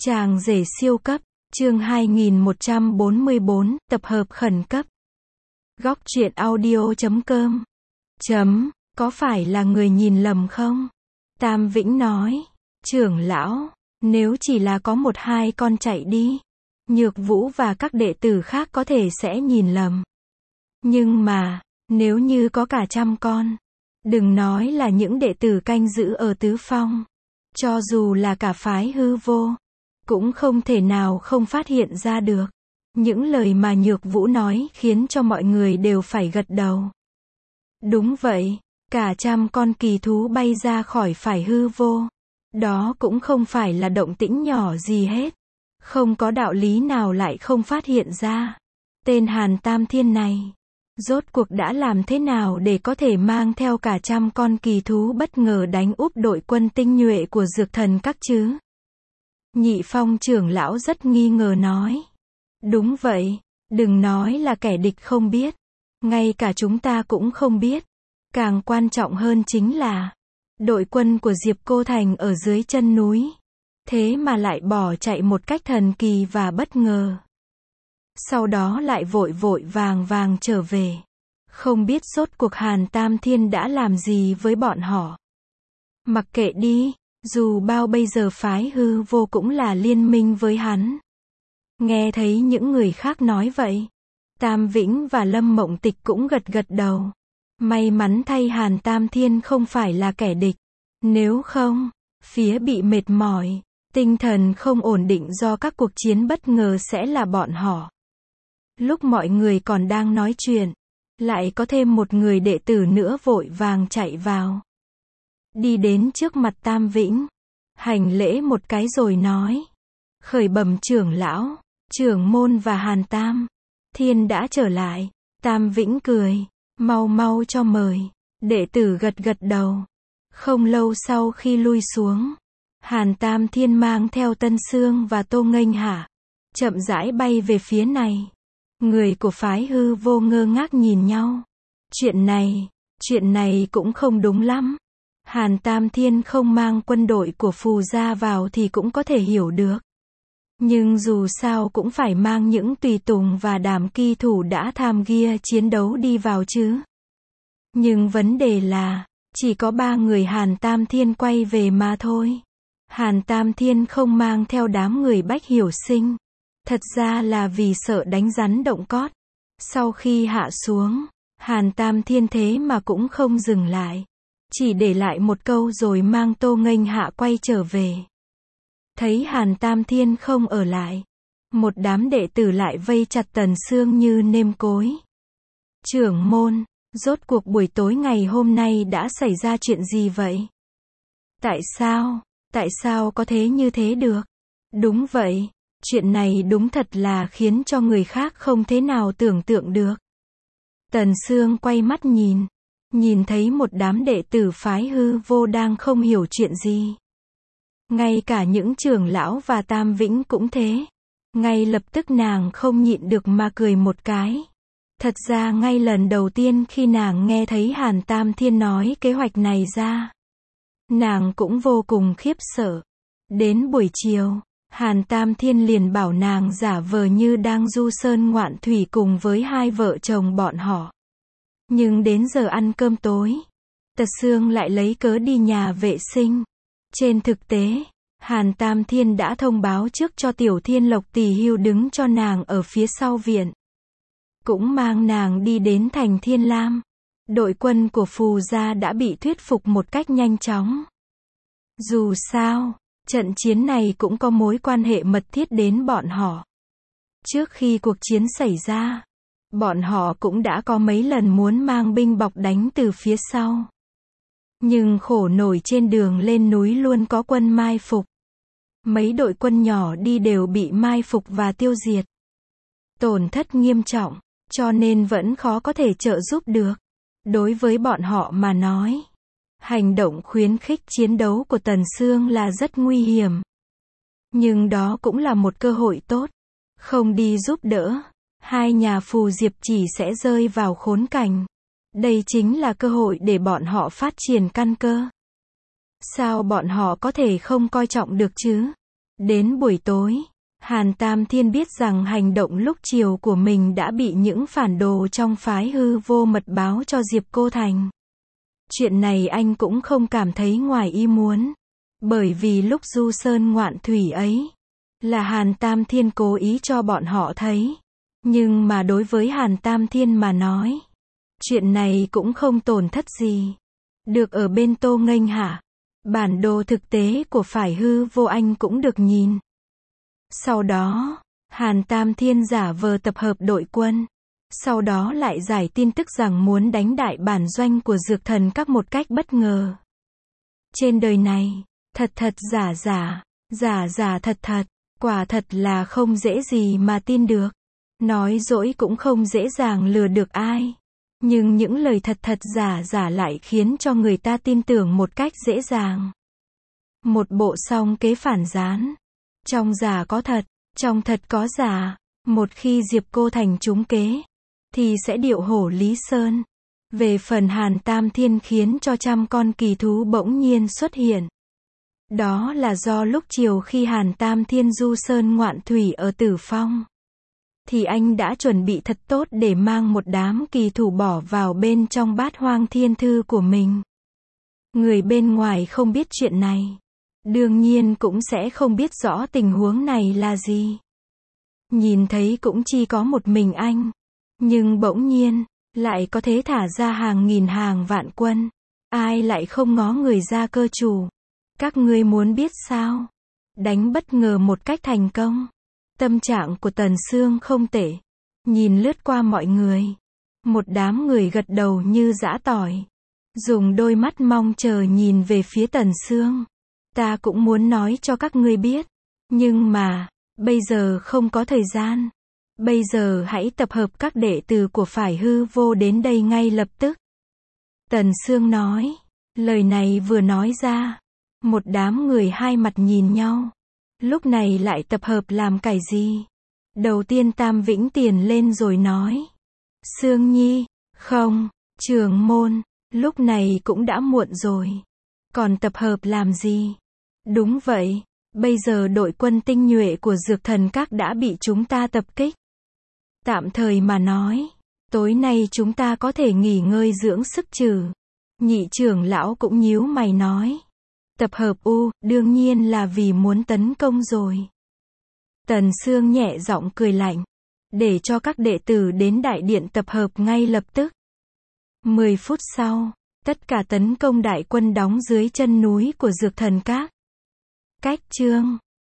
Chàng rể siêu cấp, chương 2144, tập hợp khẩn cấp. Góc truyện audio.com. Có phải là người nhìn lầm không? Tam Vĩnh nói, trưởng lão, nếu chỉ là có một hai con chạy đi, Nhược Vũ và các đệ tử khác có thể sẽ nhìn lầm. Nhưng mà, nếu như có cả 100 con, đừng nói là những đệ tử canh giữ ở Tứ Phong, cho dù là cả phái Hư Vô, cũng không thể nào không phát hiện ra được. Những lời mà Nhược Vũ nói khiến cho mọi người đều phải gật đầu. Đúng vậy, cả 100 con kỳ thú bay ra khỏi phái Hư Vô. Đó cũng không phải là động tĩnh nhỏ gì hết. Không có đạo lý nào lại không phát hiện ra. Tên Hàn Tam Thiên này, rốt cuộc đã làm thế nào để có thể mang theo cả 100 con kỳ thú bất ngờ đánh úp đội quân tinh nhuệ của Dược Thần Các chứ? Nhị Phong trưởng lão rất nghi ngờ nói. Đúng vậy, đừng nói là kẻ địch không biết. Ngay cả chúng ta cũng không biết. Càng quan trọng hơn chính là, đội quân của Diệp Cô Thành ở dưới chân núi. Thế mà lại bỏ chạy một cách thần kỳ và bất ngờ. Sau đó lại vội vội vàng vàng trở về. Không biết rốt cuộc Hàn Tam Thiên đã làm gì với bọn họ. Mặc kệ đi, dù bao bây giờ phái Hư Vô cũng là liên minh với hắn. Nghe thấy những người khác nói vậy, Tam Vĩnh và Lâm Mộng Tịch cũng gật gật đầu. May mắn thay Hàn Tam Thiên không phải là kẻ địch. Nếu không, phía bị mệt mỏi, tinh thần không ổn định do các cuộc chiến bất ngờ sẽ là bọn họ. Lúc mọi người còn đang nói chuyện, lại có thêm một người đệ tử nữa vội vàng chạy vào. Đi đến trước mặt Tam Vĩnh, hành lễ một cái rồi nói. Khởi bẩm trưởng lão, trưởng môn và Hàn Tam Thiên đã trở lại. Tam Vĩnh cười, mau mau cho mời. Đệ tử gật gật đầu. Không lâu sau khi lui xuống, Hàn Tam Thiên mang theo Tân Sương và Tô Nghênh Hạ, chậm rãi bay về phía này. Người của phái Hư Vô ngơ ngác nhìn nhau. Chuyện này cũng không đúng lắm. Hàn Tam Thiên không mang quân đội của Phù gia vào thì cũng có thể hiểu được. Nhưng dù sao cũng phải mang những tùy tùng và đám kỳ thủ đã tham gia chiến đấu đi vào chứ. Nhưng vấn đề là, chỉ có 3 người Hàn Tam Thiên quay về mà thôi. Hàn Tam Thiên không mang theo đám người Bách Hiểu Sinh. Thật ra là vì sợ đánh rắn động cót. Sau khi hạ xuống, Hàn Tam Thiên thế mà cũng không dừng lại. Chỉ để lại một câu rồi mang Tô Nghênh Hạ quay trở về. Thấy Hàn Tam Thiên không ở lại, một đám đệ tử lại vây chặt Tần Sương như nêm cối. Trưởng môn, rốt cuộc buổi tối ngày hôm nay đã xảy ra chuyện gì vậy? Tại sao có thế như thế được? Đúng vậy, chuyện này đúng thật là khiến cho người khác không thế nào tưởng tượng được. Tần Sương quay mắt nhìn thấy một đám đệ tử phái Hư Vô đang không hiểu chuyện gì. Ngay cả những trưởng lão và Tam Vĩnh cũng thế. Ngay lập tức nàng không nhịn được mà cười một cái. Thật ra ngay lần đầu tiên khi nàng nghe thấy Hàn Tam Thiên nói kế hoạch này ra, nàng cũng vô cùng khiếp sợ. Đến buổi chiều, Hàn Tam Thiên liền bảo nàng giả vờ như đang du sơn ngoạn thủy cùng với hai vợ chồng bọn họ. Nhưng đến giờ ăn cơm tối, Tật Sương lại lấy cớ đi nhà vệ sinh. Trên thực tế, Hàn Tam Thiên đã thông báo trước cho Tiểu Thiên Lộc Tỳ Hưu đứng cho nàng ở phía sau viện. Cũng mang nàng đi đến thành Thiên Lam. Đội quân của Phù gia đã bị thuyết phục một cách nhanh chóng. Dù sao, trận chiến này cũng có mối quan hệ mật thiết đến bọn họ. Trước khi cuộc chiến xảy ra, bọn họ cũng đã có mấy lần muốn mang binh bọc đánh từ phía sau. Nhưng khổ nổi trên đường lên núi luôn có quân mai phục. Mấy đội quân nhỏ đi đều bị mai phục và tiêu diệt. Tổn thất nghiêm trọng, cho nên vẫn khó có thể trợ giúp được. Đối với bọn họ mà nói, hành động khuyến khích chiến đấu của Tần Sương là rất nguy hiểm. Nhưng đó cũng là một cơ hội tốt. Không đi giúp đỡ, hai nhà Phù Diệp chỉ sẽ rơi vào khốn cảnh. Đây chính là cơ hội để bọn họ phát triển căn cơ. Sao bọn họ có thể không coi trọng được chứ? Đến buổi tối, Hàn Tam Thiên biết rằng hành động lúc chiều của mình đã bị những phản đồ trong phái hư vô mật báo cho Diệp Cô Thành. Chuyện này anh cũng không cảm thấy ngoài ý muốn. Bởi vì lúc du sơn ngoạn thủy ấy, là Hàn Tam Thiên cố ý cho bọn họ thấy. Nhưng mà đối với Hàn Tam Thiên mà nói, chuyện này cũng không tổn thất gì. Được ở bên Tô Nghênh hả? Bản đồ thực tế của phái hư vô anh cũng được nhìn. Sau đó, Hàn Tam Thiên giả vờ tập hợp đội quân. Sau đó lại giải tin tức rằng muốn đánh đại bản doanh của Dược Thần Các một cách bất ngờ. Trên đời này, thật thật giả giả, giả giả thật thật, quả thật là không dễ gì mà tin được. Nói dối cũng không dễ dàng lừa được ai. Nhưng những lời thật thật giả giả lại khiến cho người ta tin tưởng một cách dễ dàng. Một bộ song kế phản gián. Trong giả có thật, trong thật có giả. Một khi Diệp Cô Thành trúng kế, thì sẽ điệu hổ Lý Sơn. Về phần Hàn Tam Thiên khiến cho 100 con kỳ thú bỗng nhiên xuất hiện. Đó là do lúc chiều khi Hàn Tam Thiên du sơn ngoạn thủy ở Tử Phong, thì anh đã chuẩn bị thật tốt để mang một đám kỳ thủ bỏ vào bên trong Bát Hoang Thiên Thư của mình. Người bên ngoài không biết chuyện này, đương nhiên cũng sẽ không biết rõ tình huống này là gì. Nhìn thấy cũng chỉ có một mình anh, nhưng bỗng nhiên, lại có thể thả ra hàng nghìn hàng vạn quân. Ai lại không ngó người ra cơ chủ? Các ngươi muốn biết sao? Đánh bất ngờ một cách thành công. Tâm trạng của Tần Sương không tệ. Nhìn lướt qua mọi người. Một đám người gật đầu như giã tỏi. Dùng đôi mắt mong chờ nhìn về phía Tần Sương. Ta cũng muốn nói cho các ngươi biết. Nhưng mà, bây giờ không có thời gian. Bây giờ hãy tập hợp các đệ tử của phái hư vô đến đây ngay lập tức. Tần Sương nói. Lời này vừa nói ra, một đám người hai mặt nhìn nhau. Lúc này lại tập hợp làm cái gì? Đầu tiên Tam Vĩnh Tiền lên rồi nói. Sương Nhi, không, trưởng môn, lúc này cũng đã muộn rồi. Còn tập hợp làm gì? Đúng vậy, bây giờ đội quân tinh nhuệ của Dược Thần Các đã bị chúng ta tập kích. Tạm thời mà nói, tối nay chúng ta có thể nghỉ ngơi dưỡng sức trừ. Nhị trưởng lão cũng nhíu mày nói. Tập hợp đương nhiên là vì muốn tấn công rồi. Tần Sương nhẹ giọng cười lạnh. Để cho các đệ tử đến đại điện tập hợp ngay lập tức. 10 phút sau, tất cả tấn công đại quân đóng dưới chân núi của Dược Thần Các. Cách chương